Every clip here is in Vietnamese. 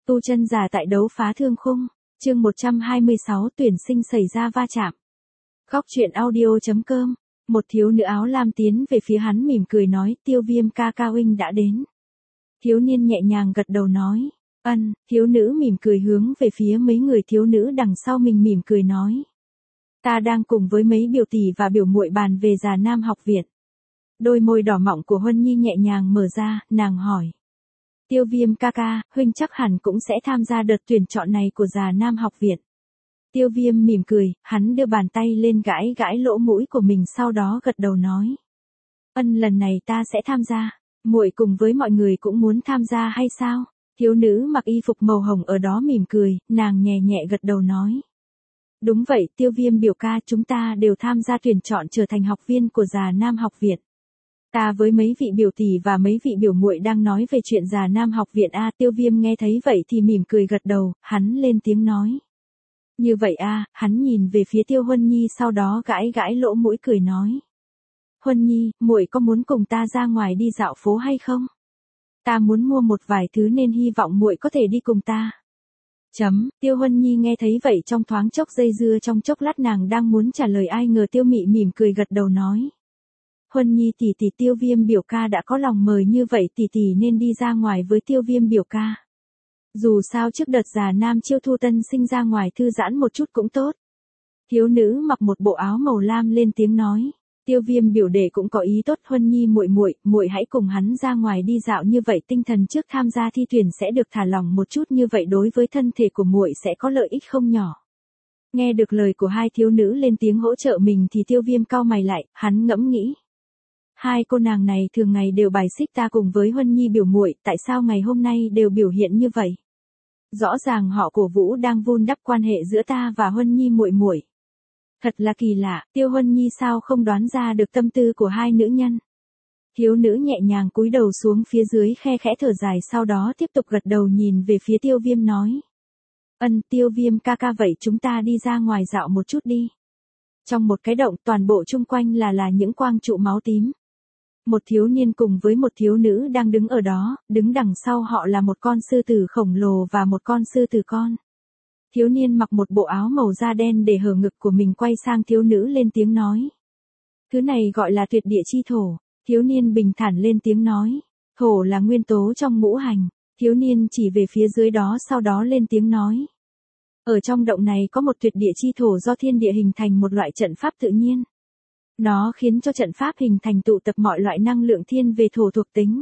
Tu chân giả tại đấu phá thương khung, chương 126 tuyển sinh xảy ra va chạm. Góc truyện audio.com, một thiếu nữ áo lam tiến về phía hắn mỉm cười nói, Tiêu Viêm ca ca huynh đã đến. Thiếu niên nhẹ nhàng gật đầu nói, ân, thiếu nữ mỉm cười hướng về phía mấy người thiếu nữ đằng sau mình mỉm cười nói. Ta đang cùng với mấy biểu tỷ và biểu muội bàn về Già Nam học viện. Đôi môi đỏ mọng của Huân Nhi nhẹ nhàng mở ra, nàng hỏi. Tiêu Viêm ca ca, huynh chắc hẳn cũng sẽ tham gia đợt tuyển chọn này của Già Nam học viện. Tiêu Viêm mỉm cười, hắn đưa bàn tay lên gãi gãi lỗ mũi của mình sau đó gật đầu nói. Ân, lần này ta sẽ tham gia, muội cùng với mọi người cũng muốn tham gia hay sao? Thiếu nữ mặc y phục màu hồng ở đó mỉm cười, nàng nhẹ nhẹ gật đầu nói. Đúng vậy, Tiêu Viêm biểu ca, chúng ta đều tham gia tuyển chọn trở thành học viên của Già Nam học viện. Ta với mấy vị biểu tỷ và mấy vị biểu muội đang nói về chuyện Già Nam học viện a. Tiêu Viêm nghe thấy vậy thì mỉm cười gật đầu, hắn lên tiếng nói. Như vậy a. Hắn nhìn về phía Tiêu Huân Nhi sau đó gãi gãi lỗ mũi cười nói. Huân Nhi, muội có muốn cùng ta ra ngoài đi dạo phố hay không? Ta muốn mua một vài thứ nên hy vọng muội có thể đi cùng ta. Tiêu Huân Nhi nghe thấy vậy trong thoáng chốc dây dưa trong chốc lát nàng đang muốn trả lời ai ngờ Tiêu Mị mỉm cười gật đầu nói. Huân Nhi tỷ tỷ, Tiêu Viêm biểu ca đã có lòng mời như vậy tỷ tỷ nên đi ra ngoài với Tiêu Viêm biểu ca. Dù sao trước đợt Già Nam chiêu thu tân sinh ra ngoài thư giãn một chút cũng tốt. Thiếu nữ mặc một bộ áo màu lam lên tiếng nói. Tiêu Viêm biểu đệ cũng có ý tốt, Huân Nhi muội hãy cùng hắn ra ngoài đi dạo, như vậy tinh thần trước tham gia thi tuyển sẽ được thả lỏng một chút, như vậy đối với thân thể của muội sẽ có lợi ích không nhỏ. Nghe được lời của hai thiếu nữ lên tiếng hỗ trợ mình thì Tiêu Viêm cau mày lại, hắn ngẫm nghĩ. Hai cô nàng này thường ngày đều bài xích ta cùng với Huân Nhi biểu muội, tại sao ngày hôm nay đều biểu hiện như vậy? Rõ ràng họ cổ vũ đang vun đắp quan hệ giữa ta và Huân Nhi muội. Thật là kỳ lạ, Tiêu Huân Nhi sao không đoán ra được tâm tư của hai nữ nhân. Thiếu nữ nhẹ nhàng cúi đầu xuống phía dưới khe khẽ thở dài sau đó tiếp tục gật đầu nhìn về phía Tiêu Viêm nói. Ân, Tiêu Viêm ca ca, vậy chúng ta đi ra ngoài dạo một chút đi. Trong một cái động toàn bộ chung quanh là những quang trụ máu tím. Một thiếu niên cùng với một thiếu nữ đang đứng ở đó, đứng đằng sau họ là một con sư tử khổng lồ và một con sư tử con. Thiếu niên mặc một bộ áo màu da đen để hở ngực của mình quay sang thiếu nữ lên tiếng nói. Thứ này gọi là tuyệt địa chi thổ. Thiếu niên bình thản lên tiếng nói. Thổ là nguyên tố trong ngũ hành. Thiếu niên chỉ về phía dưới đó sau đó lên tiếng nói. Ở trong động này có một tuyệt địa chi thổ do thiên địa hình thành một loại trận pháp tự nhiên. Nó khiến cho trận pháp hình thành tụ tập mọi loại năng lượng thiên về thổ thuộc tính.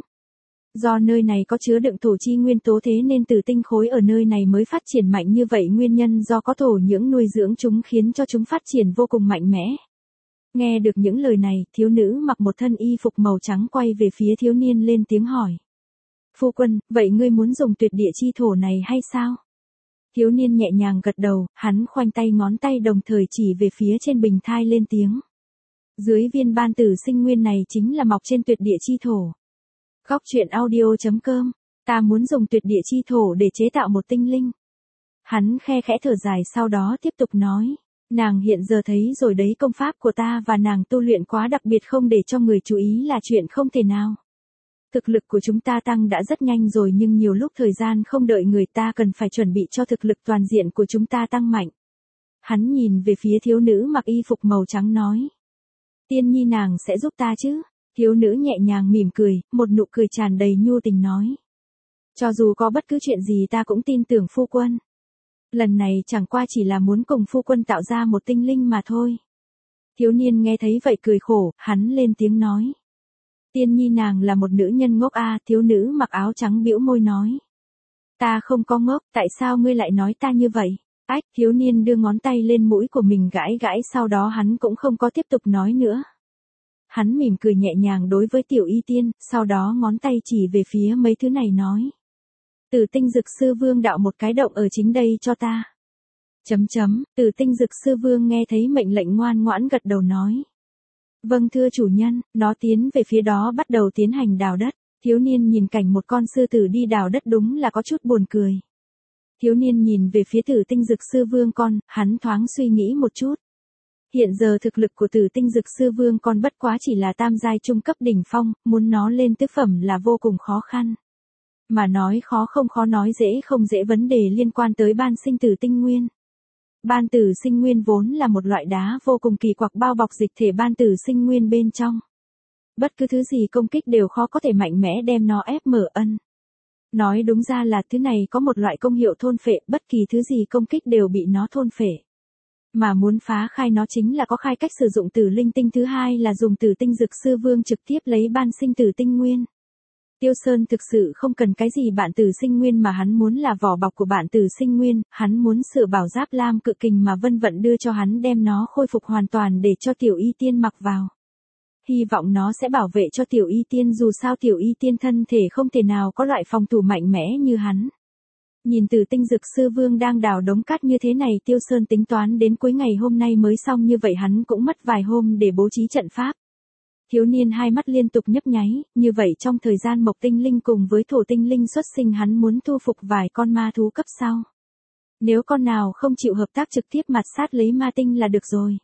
Do nơi này có chứa đựng thổ chi nguyên tố thế nên tử tinh khối ở nơi này mới phát triển mạnh như vậy, nguyên nhân do có thổ nhưỡng nuôi dưỡng chúng khiến cho chúng phát triển vô cùng mạnh mẽ. Nghe được những lời này, thiếu nữ mặc một thân y phục màu trắng quay về phía thiếu niên lên tiếng hỏi. Phu quân, vậy ngươi muốn dùng tuyệt địa chi thổ này hay sao? Thiếu niên nhẹ nhàng gật đầu, hắn khoanh tay ngón tay đồng thời chỉ về phía trên bình thai lên tiếng. Dưới viên ban tử sinh nguyên này chính là mọc trên tuyệt địa chi thổ. Góc truyện audio.com, ta muốn dùng tuyệt địa chi thổ để chế tạo một tinh linh. Hắn khe khẽ thở dài sau đó tiếp tục nói, nàng hiện giờ thấy rồi đấy, công pháp của ta và nàng tu luyện quá đặc biệt không để cho người chú ý là chuyện không thể nào. Thực lực của chúng ta tăng đã rất nhanh rồi nhưng nhiều lúc thời gian không đợi người ta, cần phải chuẩn bị cho thực lực toàn diện của chúng ta tăng mạnh. Hắn nhìn về phía thiếu nữ mặc y phục màu trắng nói. Tiên Nhi nàng sẽ giúp ta chứ? Thiếu nữ nhẹ nhàng mỉm cười, một nụ cười tràn đầy nhu tình nói. Cho dù có bất cứ chuyện gì ta cũng tin tưởng phu quân. Lần này chẳng qua chỉ là muốn cùng phu quân tạo ra một tinh linh mà thôi. Thiếu niên nghe thấy vậy cười khổ, hắn lên tiếng nói. Tiên Nhi nàng là một nữ nhân ngốc a. Thiếu nữ mặc áo trắng bĩu môi nói. Ta không có ngốc, tại sao ngươi lại nói ta như vậy? Ách, thiếu niên đưa ngón tay lên mũi của mình gãi gãi sau đó hắn cũng không có tiếp tục nói nữa. Hắn mỉm cười nhẹ nhàng đối với Tiểu Y Tiên, sau đó ngón tay chỉ về phía mấy thứ này nói. Tử tinh dực sư vương đạo một cái động ở chính đây cho ta. Tử tinh dực sư vương nghe thấy mệnh lệnh ngoan ngoãn gật đầu nói. Vâng thưa chủ nhân, nó tiến về phía đó bắt đầu tiến hành đào đất. Thiếu niên nhìn cảnh một con sư tử đi đào đất đúng là có chút buồn cười. Thiếu niên nhìn về phía tử tinh dực sư vương con, hắn thoáng suy nghĩ một chút. Hiện giờ thực lực của tử tinh dực sư vương con bất quá chỉ là tam giai trung cấp đỉnh phong, muốn nó lên tứ phẩm là vô cùng khó khăn. Mà nói khó không khó nói dễ không dễ vấn đề liên quan tới ban sinh tử tinh nguyên. Ban tử sinh nguyên vốn là một loại đá vô cùng kỳ quặc bao bọc dịch thể ban tử sinh nguyên bên trong. Bất cứ thứ gì công kích đều khó có thể mạnh mẽ đem nó ép mở ân. Nói đúng ra là thứ này có một loại công hiệu thôn phệ, bất kỳ thứ gì công kích đều bị nó thôn phệ. Mà muốn phá khai nó chính là có khai cách sử dụng tử linh tinh, thứ hai là dùng tử tinh dược sư vương trực tiếp lấy ban sinh tử tinh nguyên. Tiêu Sơn thực sự không cần cái gì bạn tử sinh nguyên mà hắn muốn là vỏ bọc của bạn tử sinh nguyên, hắn muốn sửa bảo giáp lam cự kình mà Vân Vận đưa cho hắn đem nó khôi phục hoàn toàn để cho Tiểu Y Tiên mặc vào. Hy vọng nó sẽ bảo vệ cho Tiểu Y Tiên, dù sao Tiểu Y Tiên thân thể không thể nào có loại phòng thủ mạnh mẽ như hắn. Nhìn Tử Tinh Dược Sư Vương đang đào đống cát như thế này, Tiêu Sơn tính toán đến cuối ngày hôm nay mới xong, như vậy hắn cũng mất vài hôm để bố trí trận pháp. Thiếu niên hai mắt liên tục nhấp nháy, như vậy trong thời gian mộc tinh linh cùng với thổ tinh linh xuất sinh hắn muốn thu phục vài con ma thú cấp sau. Nếu con nào không chịu hợp tác trực tiếp mặt sát lấy ma tinh là được rồi.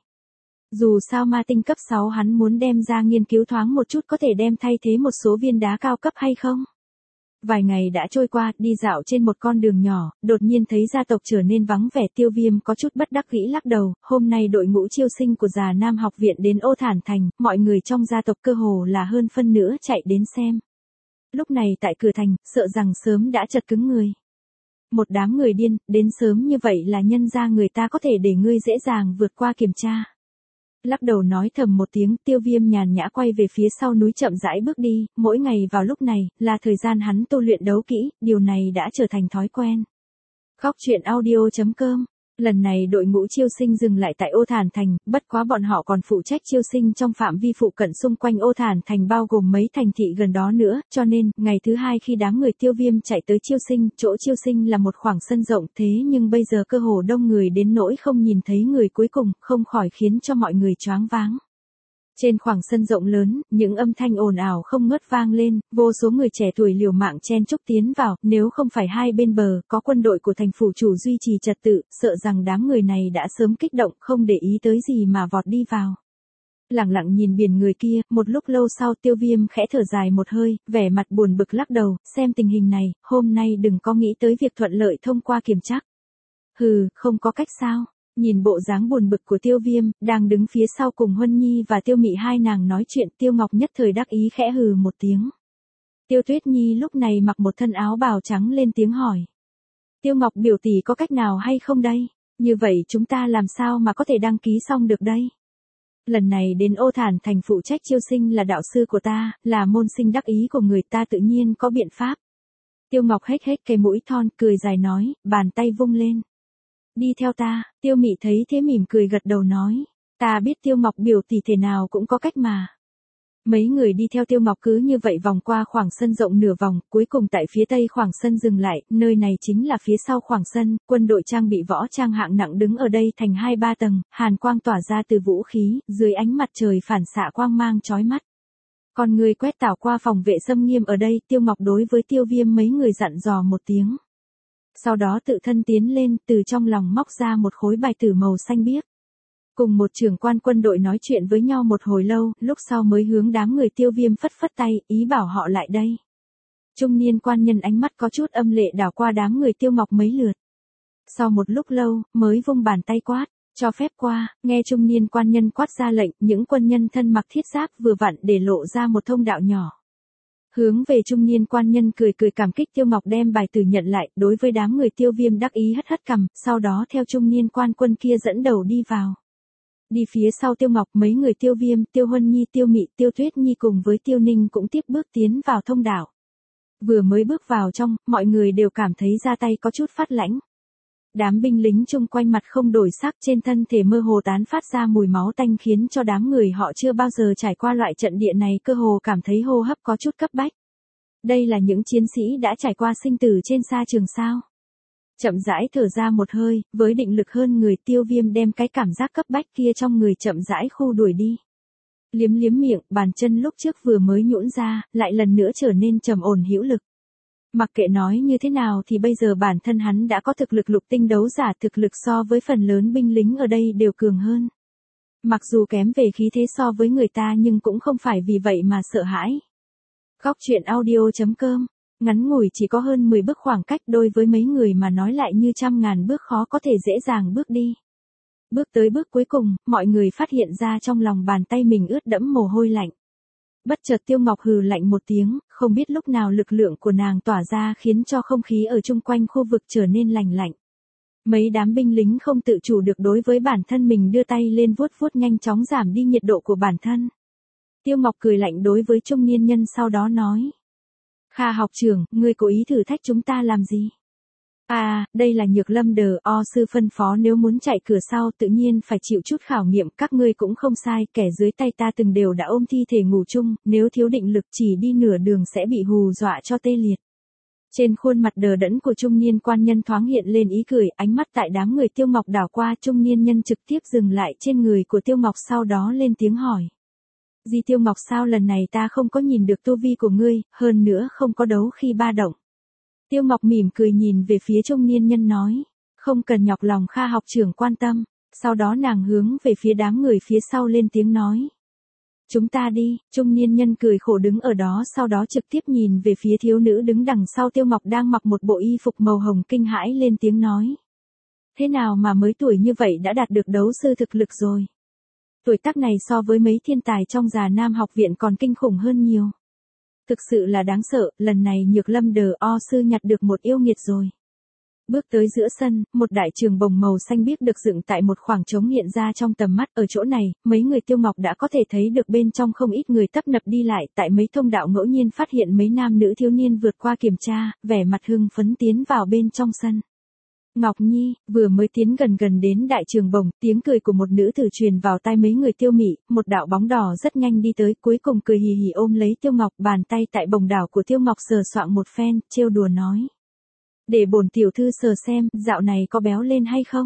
Dù sao ma tinh cấp 6 hắn muốn đem ra nghiên cứu thoáng một chút có thể đem thay thế một số viên đá cao cấp hay không. Vài ngày đã trôi qua, đi dạo trên một con đường nhỏ, đột nhiên thấy gia tộc trở nên vắng vẻ. Tiêu Viêm có chút bất đắc dĩ lắc đầu, hôm nay đội ngũ chiêu sinh của Già Nam học viện đến Ô Thản Thành, mọi người trong gia tộc cơ hồ là hơn phân nửa chạy đến xem. Lúc này tại cửa thành, sợ rằng sớm đã chật cứng người. Một đám người điên, đến sớm như vậy là nhân ra người ta có thể để ngươi dễ dàng vượt qua kiểm tra. Lắc đầu nói thầm một tiếng, Tiêu Viêm nhàn nhã quay về phía sau núi chậm rãi bước đi, mỗi ngày vào lúc này, là thời gian hắn tu luyện đấu kỹ, điều này đã trở thành thói quen. Góc truyện audio.com. Lần này đội ngũ chiêu sinh dừng lại tại Ô Thản Thành, bất quá bọn họ còn phụ trách chiêu sinh trong phạm vi phụ cận xung quanh Ô Thản Thành bao gồm mấy thành thị gần đó nữa, cho nên, ngày thứ hai khi đám người Tiêu Viêm chạy tới chiêu sinh, chỗ chiêu sinh là một khoảng sân rộng, thế nhưng bây giờ cơ hồ đông người đến nỗi không nhìn thấy người cuối cùng, không khỏi khiến cho mọi người choáng váng. Trên khoảng sân rộng lớn, những âm thanh ồn ào không ngớt vang lên, vô số người trẻ tuổi liều mạng chen chúc tiến vào, nếu không phải hai bên bờ có quân đội của thành phủ chủ duy trì trật tự, sợ rằng đám người này đã sớm kích động, không để ý tới gì mà vọt đi vào. Lặng lặng nhìn biển người kia, một lúc lâu sau Tiêu Viêm khẽ thở dài một hơi, vẻ mặt buồn bực lắc đầu, xem tình hình này, hôm nay đừng có nghĩ tới việc thuận lợi thông qua kiểm tra. Hừ, không có cách sao? Nhìn bộ dáng buồn bực của Tiêu Viêm, đang đứng phía sau cùng Huân Nhi và Tiêu Mị hai nàng nói chuyện, Tiêu Ngọc nhất thời đắc ý khẽ hừ một tiếng. Tiêu Tuyết Nhi lúc này mặc một thân áo bào trắng lên tiếng hỏi. Tiêu Ngọc biểu tỷ có cách nào hay không đây? Như vậy chúng ta làm sao mà có thể đăng ký xong được đây? Lần này đến Ô Thản Thành phụ trách chiêu sinh là đạo sư của ta, là môn sinh đắc ý của người ta, tự nhiên có biện pháp. Tiêu Ngọc hết cái mũi thon, cười dài nói, bàn tay vung lên. Đi theo ta, Tiêu Mị thấy thế mỉm cười gật đầu nói, ta biết Tiêu Ngọc biểu tỷ thể nào cũng có cách mà. Mấy người đi theo Tiêu Ngọc cứ như vậy vòng qua khoảng sân rộng nửa vòng, cuối cùng tại phía tây khoảng sân dừng lại, nơi này chính là phía sau khoảng sân, quân đội trang bị võ trang hạng nặng đứng ở đây thành 2-3 tầng, hàn quang tỏa ra từ vũ khí, dưới ánh mặt trời phản xạ quang mang chói mắt. Còn người quét tảo qua phòng vệ xâm nghiêm ở đây, Tiêu Ngọc đối với Tiêu Viêm mấy người dặn dò một tiếng. Sau đó tự thân tiến lên, từ trong lòng móc ra một khối bài tử màu xanh biếc. Cùng một trưởng quan quân đội nói chuyện với nhau một hồi lâu, lúc sau mới hướng đám người Tiêu Viêm phất phất tay, ý bảo họ lại đây. Trung niên quan nhân ánh mắt có chút âm lệ đảo qua đám người Tiêu Ngọc mấy lượt. Sau một lúc lâu, mới vung bàn tay quát, cho phép qua, nghe trung niên quan nhân quát ra lệnh, những quân nhân thân mặc thiết giáp vừa vặn để lộ ra một thông đạo nhỏ. Hướng về trung niên quan nhân cười cảm kích, Tiêu Ngọc đem bài tử nhận lại, đối với đám người Tiêu Viêm đắc ý hất cằm, sau đó theo trung niên quan quân kia dẫn đầu đi vào. Đi phía sau Tiêu Ngọc, mấy người Tiêu Viêm, Tiêu Huân Nhi, Tiêu Mị, Tiêu Tuyết Nhi cùng với Tiêu Ninh cũng tiếp bước tiến vào thông đạo. Vừa mới bước vào trong, mọi người đều cảm thấy da tay có chút phát lãnh. Đám binh lính chung quanh mặt không đổi sắc, trên thân thể mơ hồ tán phát ra mùi máu tanh khiến cho đám người họ chưa bao giờ trải qua loại trận địa này cơ hồ cảm thấy hô hấp có chút cấp bách. Đây là những chiến sĩ đã trải qua sinh tử trên sa trường sao. Chậm rãi thở ra một hơi, với định lực hơn người, Tiêu Viêm đem cái cảm giác cấp bách kia trong người chậm rãi khu đuổi đi. Liếm miệng, bàn chân lúc trước vừa mới nhũn ra, lại lần nữa trở nên trầm ổn hữu lực. Mặc kệ nói như thế nào thì bây giờ bản thân hắn đã có thực lực lục tinh đấu giả, thực lực so với phần lớn binh lính ở đây đều cường hơn. Mặc dù kém về khí thế so với người ta nhưng cũng không phải vì vậy mà sợ hãi. Góc truyện audio.com Ngắn ngủi chỉ có hơn 10 bước khoảng cách đối với mấy người mà nói lại như trăm ngàn bước khó có thể dễ dàng bước đi. Bước tới bước cuối cùng, mọi người phát hiện ra trong lòng bàn tay mình ướt đẫm mồ hôi lạnh. Bất chợt Tiêu Ngọc hừ lạnh một tiếng, không biết lúc nào lực lượng của nàng tỏa ra khiến cho không khí ở chung quanh khu vực trở nên lành lạnh. Mấy đám binh lính không tự chủ được đối với bản thân mình đưa tay lên vuốt vuốt nhanh chóng giảm đi nhiệt độ của bản thân. Tiêu Ngọc cười lạnh đối với trung niên nhân sau đó nói. Kha học trưởng, ngươi cố ý thử thách chúng ta làm gì? À, đây là Nhược Lâm đờ o sư phân phó nếu muốn chạy cửa sau tự nhiên phải chịu chút khảo nghiệm, các ngươi cũng không sai, kẻ dưới tay ta từng đều đã ôm thi thể ngủ chung, nếu thiếu định lực chỉ đi nửa đường sẽ bị hù dọa cho tê liệt. Trên khuôn mặt đờ đẫn của trung niên quan nhân thoáng hiện lên ý cười, ánh mắt tại đám người Tiêu Ngọc đảo qua, trung niên nhân trực tiếp dừng lại trên người của Tiêu Ngọc sau đó lên tiếng hỏi. Di Tiêu Ngọc, sao lần này ta không có nhìn được tu vi của ngươi, hơn nữa không có đấu khi ba động. Tiêu Ngọc mỉm cười nhìn về phía trung niên nhân nói, không cần nhọc lòng Kha học trưởng quan tâm, sau đó nàng hướng về phía đám người phía sau lên tiếng nói. Chúng ta đi, trung niên nhân cười khổ đứng ở đó sau đó trực tiếp nhìn về phía thiếu nữ đứng đằng sau Tiêu Ngọc đang mặc một bộ y phục màu hồng kinh hãi lên tiếng nói. Thế nào mà mới tuổi như vậy đã đạt được đấu sư thực lực rồi? Tuổi tác này so với mấy thiên tài trong Già Nam học viện còn kinh khủng hơn nhiều. Thực sự là đáng sợ, lần này Nhược Lâm đờ o sư nhặt được một yêu nghiệt rồi. Bước tới giữa sân, một đại trường bồng màu xanh biếc được dựng tại một khoảng trống hiện ra trong tầm mắt, ở chỗ này, mấy người Tiêu Ngọc đã có thể thấy được bên trong không ít người tấp nập đi lại, tại mấy thông đạo ngẫu nhiên phát hiện mấy nam nữ thiếu niên vượt qua kiểm tra, vẻ mặt hưng phấn tiến vào bên trong sân. Ngọc Nhi, vừa mới tiến gần đến đại trường bồng, tiếng cười của một nữ tử truyền vào tai mấy người Tiêu Mị, một đạo bóng đỏ rất nhanh đi tới, cuối cùng cười hì hì ôm lấy Tiêu Ngọc, bàn tay tại bồng đảo của Tiêu Ngọc sờ soạng một phen, trêu đùa nói. Để bổn tiểu thư sờ xem, dạo này có béo lên hay không?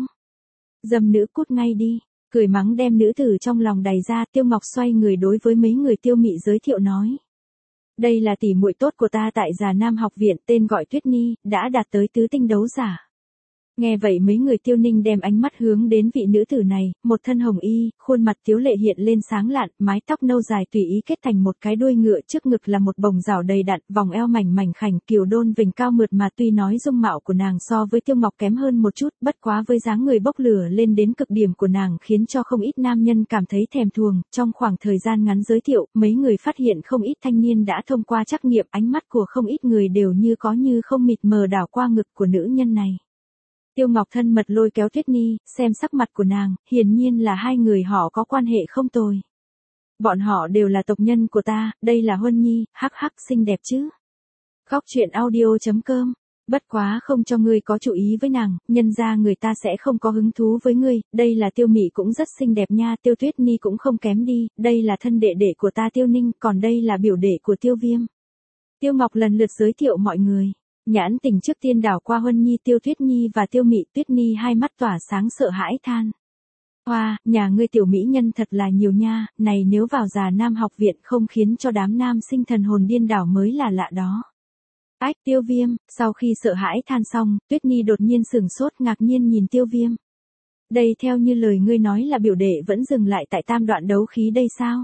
Dâm nữ cút ngay đi, cười mắng đem nữ tử trong lòng đày ra, Tiêu Ngọc xoay người đối với mấy người Tiêu Mị giới thiệu nói. Đây là tỷ muội tốt của ta tại Già Nam học viện, tên gọi Tuyết Nhi, đã đạt tới tứ tinh đấu giả. Nghe vậy mấy người Tiêu Ninh đem ánh mắt hướng đến vị nữ tử này, một thân hồng y, khuôn mặt tiếu lệ hiện lên sáng lạn, mái tóc nâu dài tùy ý kết thành một cái đuôi ngựa, trước ngực là một bồng rảo đầy đặn, vòng eo mảnh mảnh khảnh, kiều đôn vành cao mượt mà, tuy nói dung mạo của nàng so với Tiêu Ngọc kém hơn một chút, bất quá với dáng người bốc lửa lên đến cực điểm của nàng khiến cho không ít nam nhân cảm thấy thèm thuồng. Trong khoảng thời gian ngắn giới thiệu, mấy người phát hiện không ít thanh niên đã thông qua trắc nghiệm, ánh mắt của không ít người đều như có như không mịt mờ đảo qua ngực của nữ nhân này. Tiêu Ngọc thân mật lôi kéo Tuyết Nhi, xem sắc mặt của nàng, hiển nhiên là hai người họ có quan hệ không tồi. Bọn họ đều là tộc nhân của ta, đây là Huân Nhi, hắc hắc xinh đẹp chứ. Khóc chuyện audio.com, bất quá không cho ngươi có chú ý với nàng, nhân ra người ta sẽ không có hứng thú với ngươi, đây là Tiêu Mị cũng rất xinh đẹp nha, Tiêu Tuyết Nhi cũng không kém đi, đây là thân đệ đệ của ta Tiêu Ninh, còn đây là biểu đệ của Tiêu Viêm. Tiêu Ngọc lần lượt giới thiệu mọi người. Nhãn tình trước tiên đảo qua Huân Nhi, Tiêu Tuyết Nhi và Tiêu Mị, Tuyết Nhi hai mắt tỏa sáng sợ hãi than. Hoa, nhà ngươi tiểu mỹ nhân thật là nhiều nha, này nếu vào Già Nam học viện không khiến cho đám nam sinh thần hồn điên đảo mới là lạ đó. Ách, Tiêu Viêm, sau khi sợ hãi than xong, Tuyết Nhi đột nhiên sửng sốt ngạc nhiên nhìn Tiêu Viêm. Đây theo như lời ngươi nói là biểu đệ vẫn dừng lại tại tam đoạn đấu khí đây sao?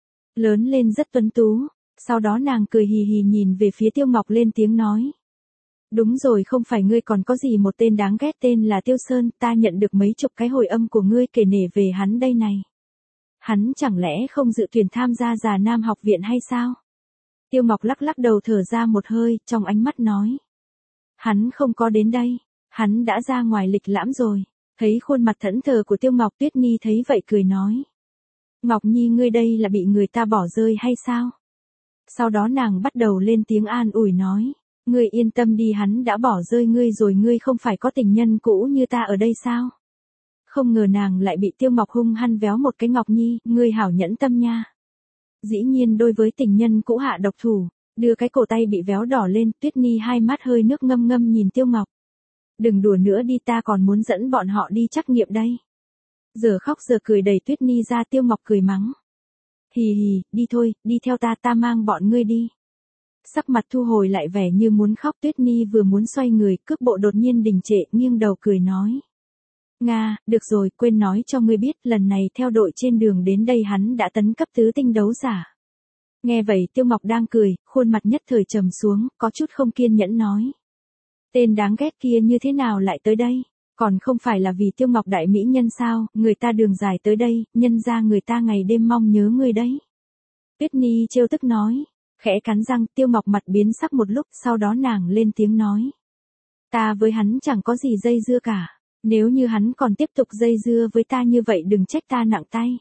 Lớn lên rất tuấn tú, sau đó nàng cười hì hì nhìn về phía Tiêu Ngọc lên tiếng nói. Đúng rồi, không phải ngươi còn có gì một tên đáng ghét tên là Tiêu Sơn, ta nhận được mấy chục cái hồi âm của ngươi kể nể về hắn đây này. Hắn chẳng lẽ không dự tuyển tham gia Già Nam học viện hay sao? Tiêu Ngọc lắc lắc đầu thở ra một hơi, trong ánh mắt nói. Hắn không có đến đây, hắn đã ra ngoài lịch lãm rồi. Thấy khuôn mặt thẫn thờ của Tiêu Ngọc, Tuyết Nhi thấy vậy cười nói. Ngọc Nhi ngươi đây là bị người ta bỏ rơi hay sao? Sau đó nàng bắt đầu lên tiếng an ủi nói. Ngươi yên tâm đi, hắn đã bỏ rơi ngươi rồi, ngươi không phải có tình nhân cũ như ta ở đây sao? Không ngờ nàng lại bị Tiêu Ngọc hung hăng véo một cái. Ngọc Nhi, ngươi hảo nhẫn tâm nha. Dĩ nhiên đối với tình nhân cũ hạ độc thủ, đưa cái cổ tay bị véo đỏ lên, Tuyết Nhi hai mắt hơi nước ngâm ngâm nhìn Tiêu Ngọc. Đừng đùa nữa đi, ta còn muốn dẫn bọn họ đi trắc nghiệm đây. Giờ khóc giờ cười đẩy Tuyết Nhi ra, Tiêu Ngọc cười mắng. Hì hì, đi thôi, đi theo ta, ta mang bọn ngươi đi. Sắc mặt thu hồi lại vẻ như muốn khóc, Tuyết Nhi vừa muốn xoay người, cước bộ đột nhiên đình trệ, nghiêng đầu cười nói. Nga, được rồi, quên nói cho ngươi biết, lần này theo đội trên đường đến đây hắn đã tấn cấp tứ tinh đấu giả. Nghe vậy Tiêu Ngọc đang cười, khuôn mặt nhất thời trầm xuống, có chút không kiên nhẫn nói. Tên đáng ghét kia như thế nào lại tới đây? Còn không phải là vì Tiêu Ngọc đại mỹ nhân sao, người ta đường dài tới đây, nhân ra người ta ngày đêm mong nhớ người đấy. Tuyết Nhi trêu tức nói, khẽ cắn răng, Tiêu Ngọc mặt biến sắc một lúc, sau đó nàng lên tiếng nói. Ta với hắn chẳng có gì dây dưa cả, nếu như hắn còn tiếp tục dây dưa với ta như vậy đừng trách ta nặng tay.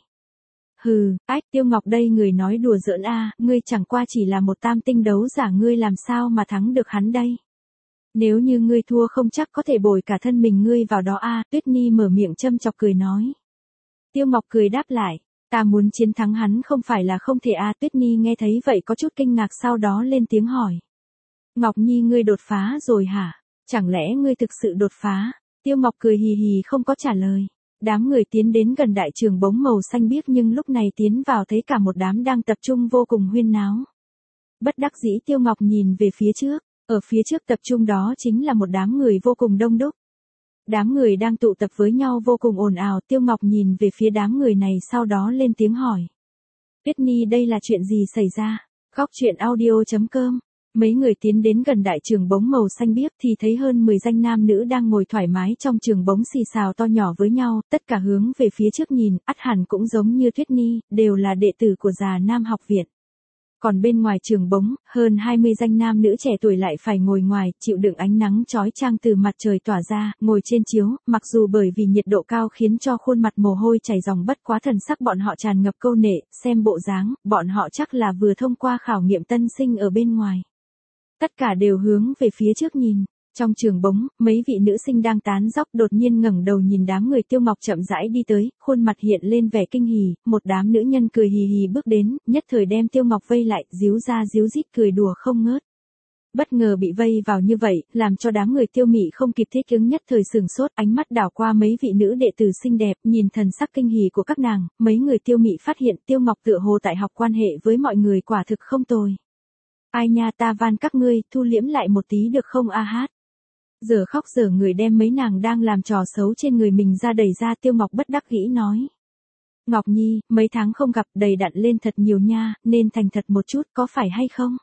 Hừ, ách, Tiêu Ngọc đây người nói đùa giỡn a, ngươi chẳng qua chỉ là một tam tinh đấu giả, ngươi làm sao mà thắng được hắn đây? Nếu như ngươi thua không chắc có thể bồi cả thân mình ngươi vào đó a. Tuyết Nhi mở miệng châm chọc cười nói. Tiêu Ngọc cười đáp lại, ta muốn chiến thắng hắn không phải là không thể a. Tuyết Nhi nghe thấy vậy có chút kinh ngạc, sau đó lên tiếng hỏi. Ngọc Nhi ngươi đột phá rồi hả? Chẳng lẽ ngươi thực sự đột phá? Tiêu Ngọc cười hì hì không có trả lời. Đám người tiến đến gần đại trường bóng màu xanh biếc, nhưng lúc này tiến vào thấy cả một đám đang tập trung vô cùng huyên náo. Bất đắc dĩ Tiêu Ngọc nhìn về phía trước, ở phía trước tập trung đó chính là một đám người vô cùng đông đúc. Đám người đang tụ tập với nhau vô cùng ồn ào, Tiêu Ngọc nhìn về phía đám người này sau đó lên tiếng hỏi. Tuyết Nhi đây là chuyện gì xảy ra? Góc truyện audio.com. Mấy người tiến đến gần đại trường bóng màu xanh biếc thì thấy hơn 10 danh nam nữ đang ngồi thoải mái trong trường bóng xì xào to nhỏ với nhau, tất cả hướng về phía trước nhìn, ắt hẳn cũng giống như Tuyết Nhi, đều là đệ tử của Già Nam học viện. Còn bên ngoài trường bóng, hơn 20 danh nam nữ trẻ tuổi lại phải ngồi ngoài, chịu đựng ánh nắng chói chang từ mặt trời tỏa ra, ngồi trên chiếu, mặc dù bởi vì nhiệt độ cao khiến cho khuôn mặt mồ hôi chảy ròng, bất quá thần sắc bọn họ tràn ngập câu nệ, xem bộ dáng, bọn họ chắc là vừa thông qua khảo nghiệm tân sinh ở bên ngoài. Tất cả đều hướng về phía trước nhìn. Trong trường bóng, mấy vị nữ sinh đang tán dóc đột nhiên ngẩng đầu nhìn đám người. Tiêu Ngọc chậm rãi đi tới, khuôn mặt hiện lên vẻ kinh hỉ, một đám nữ nhân cười hì hì bước đến, nhất thời đem Tiêu Ngọc vây lại, díu ra díu dít cười đùa không ngớt. Bất ngờ bị vây vào như vậy, làm cho đám người Tiêu Mị không kịp thích ứng, nhất thời sửng sốt, ánh mắt đảo qua mấy vị nữ đệ tử xinh đẹp, nhìn thần sắc kinh hỉ của các nàng, mấy người Tiêu Mị phát hiện Tiêu Ngọc tựa hồ tại học quan hệ với mọi người quả thực không tồi. Ai nha, ta van các ngươi, thu liễm lại một tí được không a hát. Giờ khóc giờ người đem mấy nàng đang làm trò xấu trên người mình ra đẩy ra. Tiêu Ngọc bất đắc dĩ nói. Ngọc Nhi, mấy tháng không gặp đầy đặn lên thật nhiều nha, nên thành thật một chút có phải hay không?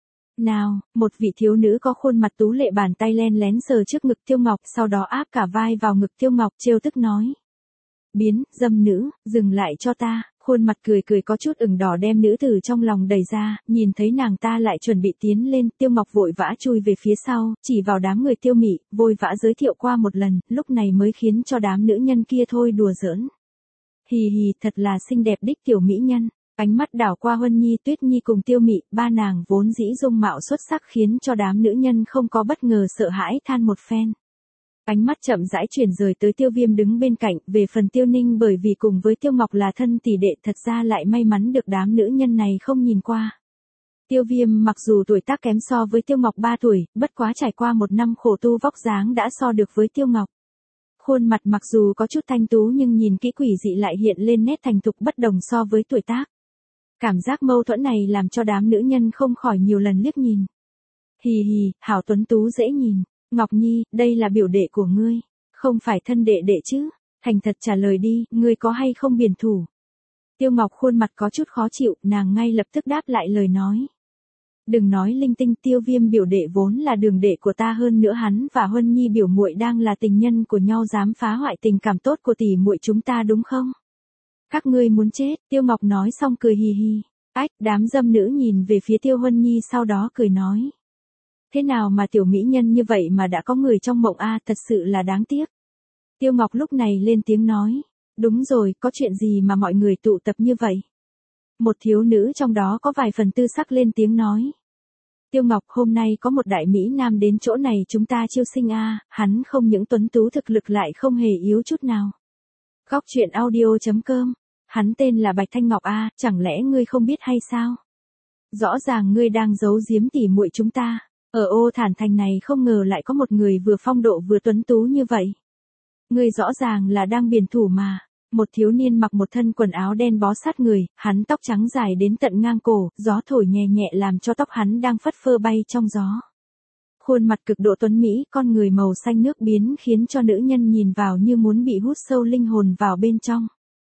Nào, một vị thiếu nữ có khuôn mặt tú lệ bàn tay len lén sờ trước ngực Tiêu Ngọc, sau đó áp cả vai vào ngực Tiêu Ngọc trêu tức nói. Biến, dâm nữ, dừng lại cho ta. Khuôn mặt cười cười có chút ửng đỏ đem nữ tử trong lòng đẩy ra, nhìn thấy nàng ta lại chuẩn bị tiến lên, Tiêu Ngọc vội vã chui về phía sau, chỉ vào đám người Tiêu Mị, vội vã giới thiệu qua một lần, lúc này mới khiến cho đám nữ nhân kia thôi đùa giỡn. Hì hì, thật là xinh đẹp đích tiểu mỹ nhân. Ánh mắt đảo qua Huân Nhi, Tuyết Nhi cùng Tiêu Mị, ba nàng vốn dĩ dung mạo xuất sắc khiến cho đám nữ nhân không có bất ngờ sợ hãi than một phen. Ánh mắt chậm rãi chuyển rời tới Tiêu Viêm đứng bên cạnh, về phần Tiêu Ninh bởi vì cùng với Tiêu Ngọc là thân tỷ đệ thật ra lại may mắn được đám nữ nhân này không nhìn qua. Tiêu Viêm mặc dù tuổi tác kém so với Tiêu Ngọc 3 tuổi, bất quá trải qua một năm khổ tu vóc dáng đã so được với Tiêu Ngọc. Khuôn mặt mặc dù có chút thanh tú nhưng nhìn kỹ quỷ dị lại hiện lên nét thành thục bất đồng so với tuổi tác. Cảm giác mâu thuẫn này làm cho đám nữ nhân không khỏi nhiều lần liếc nhìn. Hì hì, hảo tuấn tú dễ nhìn. Ngọc Nhi, đây là biểu đệ của ngươi, không phải thân đệ đệ chứ, thành thật trả lời đi, ngươi có hay không biển thủ? Tiêu Ngọc khuôn mặt có chút khó chịu, nàng ngay lập tức đáp lại lời nói. Đừng nói linh tinh, Tiêu Viêm biểu đệ vốn là đường đệ của ta, hơn nữa hắn và Huân Nhi biểu muội đang là tình nhân của nhau, dám phá hoại tình cảm tốt của tỷ muội chúng ta đúng không? Các ngươi muốn chết, Tiêu Ngọc nói xong cười hì hì. Ách, đám dâm nữ nhìn về phía Tiêu Huân Nhi sau đó cười nói. Thế nào mà tiểu mỹ nhân như vậy mà đã có người trong mộng a, thật sự là đáng tiếc. Tiêu Ngọc lúc này lên tiếng nói. Đúng rồi, có chuyện gì mà mọi người tụ tập như vậy? Một thiếu nữ trong đó có vài phần tư sắc lên tiếng nói. Tiêu Ngọc, hôm nay có một đại mỹ nam đến chỗ này chúng ta chiêu sinh a, hắn không những tuấn tú thực lực lại không hề yếu chút nào. Góc truyện audio.com. Hắn tên là Bạch Thanh Ngọc a, chẳng lẽ ngươi không biết hay sao? Rõ ràng ngươi đang giấu giếm tỉ muội chúng ta. Ở Ô Thản Thành này không ngờ lại có một người vừa phong độ vừa tuấn tú như vậy. Ngươi rõ ràng là đang biển thủ mà. Một thiếu niên mặc một thân quần áo đen bó sát người, hắn tóc trắng dài đến tận ngang cổ, gió thổi nhẹ nhẹ làm cho tóc hắn đang phất phơ bay trong gió. Khuôn mặt cực độ tuấn mỹ, con người màu xanh nước biến khiến cho nữ nhân nhìn vào như muốn bị hút sâu linh hồn vào bên trong.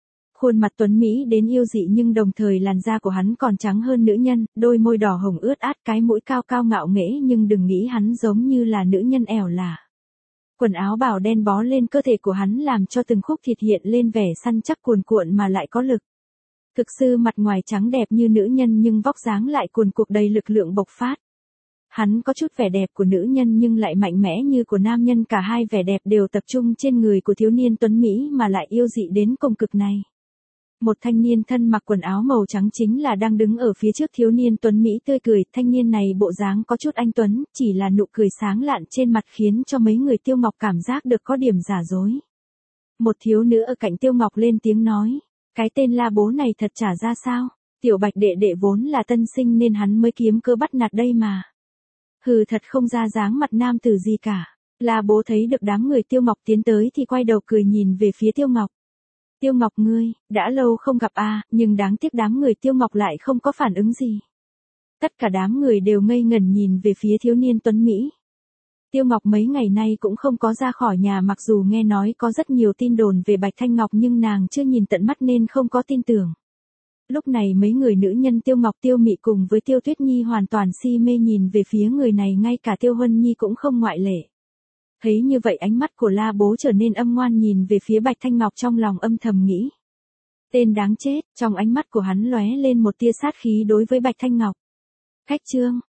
Khuôn mặt tuấn Mỹ đến yêu dị nhưng đồng thời làn da của hắn còn trắng hơn nữ nhân, đôi môi đỏ hồng ướt át, cái mũi cao cao ngạo nghễ, nhưng đừng nghĩ hắn giống như là nữ nhân ẻo lả. Quần áo bào đen bó lên cơ thể của hắn làm cho từng khúc thịt hiện lên vẻ săn chắc cuồn cuộn mà lại có lực. Thực sự mặt ngoài trắng đẹp như nữ nhân nhưng vóc dáng lại cuồn cuộn đầy lực lượng bộc phát. Hắn có chút vẻ đẹp của nữ nhân nhưng lại mạnh mẽ như của nam nhân, cả hai vẻ đẹp đều tập trung trên người của thiếu niên tuấn Mỹ mà lại yêu dị đến cùng cực này. Một thanh niên thân mặc quần áo màu trắng chính là đang đứng ở phía trước thiếu niên tuấn Mỹ tươi cười, thanh niên này bộ dáng có chút anh tuấn, chỉ là nụ cười sáng lạn trên mặt khiến cho mấy người Tiêu Ngọc cảm giác được có điểm giả dối. Một thiếu nữ ở cạnh Tiêu Ngọc lên tiếng nói, cái tên La Bố này thật trả ra sao, Tiểu Bạch đệ đệ vốn là tân sinh nên hắn mới kiếm cơ bắt nạt đây mà. Hừ, thật không ra dáng mặt nam tử gì cả. La Bố thấy được đám người Tiêu Ngọc tiến tới thì quay đầu cười nhìn về phía Tiêu Ngọc. Tiêu Ngọc ngươi, đã lâu không gặp à, nhưng đáng tiếc đám người Tiêu Ngọc lại không có phản ứng gì. Tất cả đám người đều ngây ngẩn nhìn về phía thiếu niên tuấn Mỹ. Tiêu Ngọc mấy ngày nay cũng không có ra khỏi nhà, mặc dù nghe nói có rất nhiều tin đồn về Bạch Thanh Ngọc nhưng nàng chưa nhìn tận mắt nên không có tin tưởng. Lúc này mấy người nữ nhân Tiêu Ngọc, Tiêu Mị cùng với Tiêu Tuyết Nhi hoàn toàn si mê nhìn về phía người này, ngay cả Tiêu Huân Nhi cũng không ngoại lệ. Thấy như vậy ánh mắt của La Bố trở nên âm ngoan nhìn về phía Bạch Thanh Ngọc, trong lòng âm thầm nghĩ. Tên đáng chết, trong ánh mắt của hắn lóe lên một tia sát khí đối với Bạch Thanh Ngọc. Khách trương,